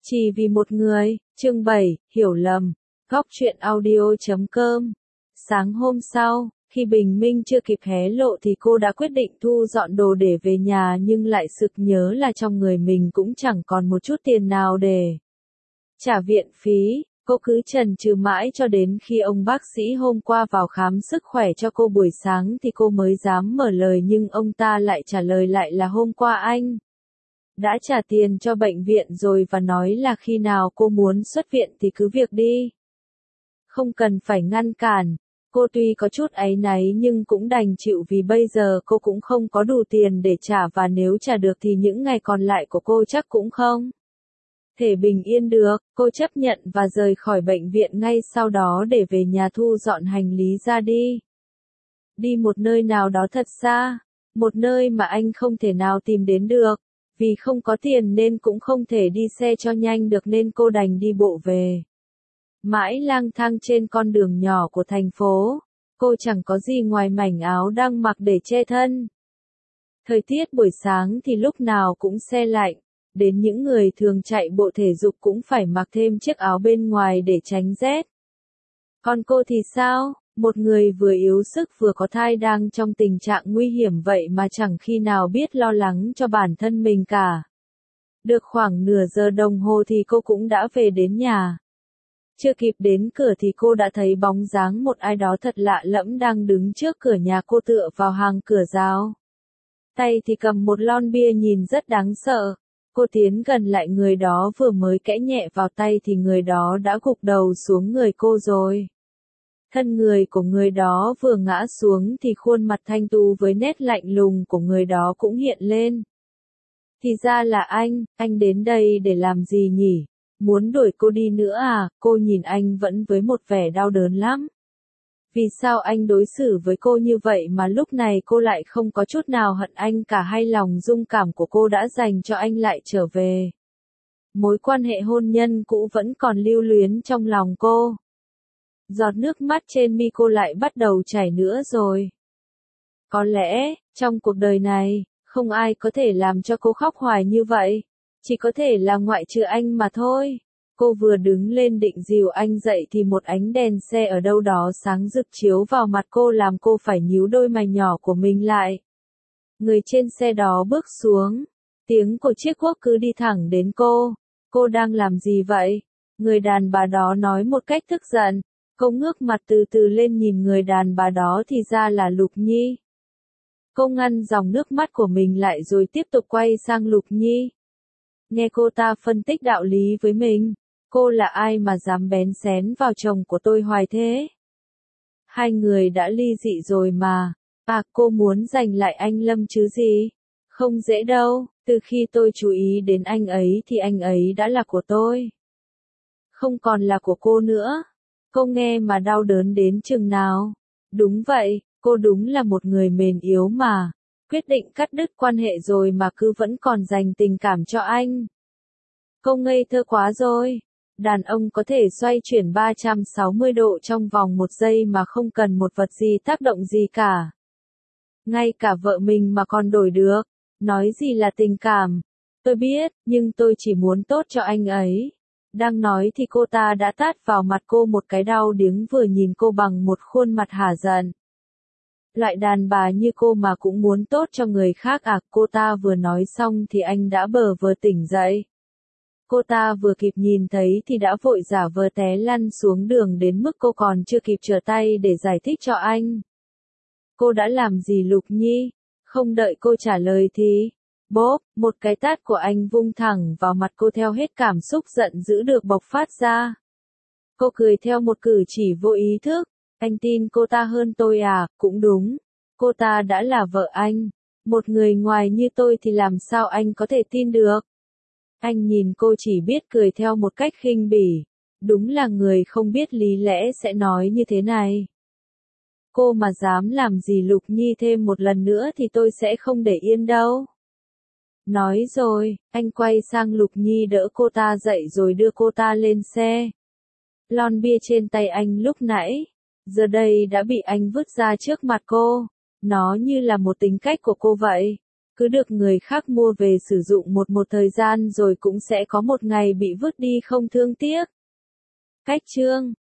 Chỉ vì một người, chương 7, hiểu lầm, góc truyện audio.com. Sáng hôm sau, khi bình minh chưa kịp hé lộ thì cô đã quyết định thu dọn đồ để về nhà, nhưng lại sực nhớ là trong người mình cũng chẳng còn một chút tiền nào để trả viện phí. Cô cứ chần chừ mãi cho đến khi ông bác sĩ hôm qua vào khám sức khỏe cho cô buổi sáng thì cô mới dám mở lời, nhưng ông ta lại trả lời lại là hôm qua anh đã trả tiền cho bệnh viện rồi và nói là khi nào cô muốn xuất viện thì cứ việc đi. Không cần phải ngăn cản. Cô tuy có chút áy náy nhưng cũng đành chịu, vì bây giờ cô cũng không có đủ tiền để trả, và nếu trả được thì những ngày còn lại của cô chắc cũng không thể bình yên được. Cô chấp nhận và rời khỏi bệnh viện ngay sau đó để về nhà thu dọn hành lý ra đi. Đi một nơi nào đó thật xa, một nơi mà anh không thể nào tìm đến được. Vì không có tiền nên cũng không thể đi xe cho nhanh được, nên cô đành đi bộ về. Mãi lang thang trên con đường nhỏ của thành phố, cô chẳng có gì ngoài mảnh áo đang mặc để che thân. Thời tiết buổi sáng thì lúc nào cũng se lạnh, đến những người thường chạy bộ thể dục cũng phải mặc thêm chiếc áo bên ngoài để tránh rét. Còn cô thì sao? Một người vừa yếu sức vừa có thai, đang trong tình trạng nguy hiểm vậy mà chẳng khi nào biết lo lắng cho bản thân mình cả. Được khoảng nửa giờ đồng hồ thì cô cũng đã về đến nhà. Chưa kịp đến cửa thì cô đã thấy bóng dáng một ai đó thật lạ lẫm đang đứng trước cửa nhà cô, tựa vào hàng cửa rào. Tay thì cầm một lon bia nhìn rất đáng sợ. Cô tiến gần lại người đó, vừa mới kẽ nhẹ vào tay thì người đó đã gục đầu xuống người cô rồi. Thân người của người đó vừa ngã xuống thì khuôn mặt thanh tú với nét lạnh lùng của người đó cũng hiện lên. Thì ra là anh đến đây để làm gì nhỉ? Muốn đuổi cô đi nữa à? Cô nhìn anh vẫn với một vẻ đau đớn lắm. Vì sao anh đối xử với cô như vậy mà lúc này cô lại không có chút nào hận anh cả, hay lòng dung cảm của cô đã dành cho anh lại trở về? Mối quan hệ hôn nhân cũ vẫn còn lưu luyến trong lòng cô. Giọt nước mắt trên mi cô lại bắt đầu chảy nữa rồi. Có lẽ, trong cuộc đời này, không ai có thể làm cho cô khóc hoài như vậy. Chỉ có thể là ngoại trừ anh mà thôi. Cô vừa đứng lên định dìu anh dậy thì một ánh đèn xe ở đâu đó sáng rực chiếu vào mặt cô, làm cô phải nhíu đôi mày nhỏ của mình lại. Người trên xe đó bước xuống. Tiếng của chiếc cuốc cứ đi thẳng đến cô. Cô đang làm gì vậy? Người đàn bà đó nói một cách tức giận. Cô ngước mặt từ từ lên nhìn người đàn bà đó, thì ra là Lục Nhi. Cô ngăn dòng nước mắt của mình lại rồi tiếp tục quay sang Lục Nhi. Nghe cô ta phân tích đạo lý với mình. Cô là ai mà dám bén xén vào chồng của tôi hoài thế? Hai người đã ly dị rồi mà. À, cô muốn giành lại anh Lâm chứ gì? Không dễ đâu, từ khi tôi chú ý đến anh ấy thì anh ấy đã là của tôi. Không còn là của cô nữa. Cô nghe mà đau đớn đến chừng nào? Đúng vậy, cô đúng là một người mềm yếu mà. Quyết định cắt đứt quan hệ rồi mà cứ vẫn còn dành tình cảm cho anh. Cô ngây thơ quá rồi. Đàn ông có thể xoay chuyển 360 độ trong vòng một giây mà không cần một vật gì tác động gì cả. Ngay cả vợ mình mà còn đổi được. Nói gì là tình cảm? Tôi biết, nhưng tôi chỉ muốn tốt cho anh ấy. Đang nói thì cô ta đã tát vào mặt cô một cái đau điếng, vừa nhìn cô bằng một khuôn mặt hả giận. Loại đàn bà như cô mà cũng muốn tốt cho người khác à? Cô ta vừa nói xong thì anh đã bờ vờ tỉnh dậy. Cô ta vừa kịp nhìn thấy thì đã vội giả vờ té lăn xuống đường, đến mức cô còn chưa kịp trở tay để giải thích cho anh. Cô đã làm gì Lục Nhi? Không đợi cô trả lời thì bốp, một cái tát của anh vung thẳng vào mặt cô, theo hết cảm xúc giận dữ được bộc phát ra. Cô cười theo một cử chỉ vô ý thức. Anh tin cô ta hơn tôi à? Cũng đúng. Cô ta đã là vợ anh. Một người ngoài như tôi thì làm sao anh có thể tin được? Anh nhìn cô chỉ biết cười theo một cách khinh bỉ. Đúng là người không biết lý lẽ sẽ nói như thế này. Cô mà dám làm gì Lục Nhi thêm một lần nữa thì tôi sẽ không để yên đâu. Nói rồi, anh quay sang Lục Nhi đỡ cô ta dậy rồi đưa cô ta lên xe. Lon bia trên tay anh lúc nãy, giờ đây đã bị anh vứt ra trước mặt cô. Nó như là một tính cách của cô vậy. cứ được người khác mua về sử dụng một thời gian rồi cũng sẽ có một ngày bị vứt đi không thương tiếc. Cách chương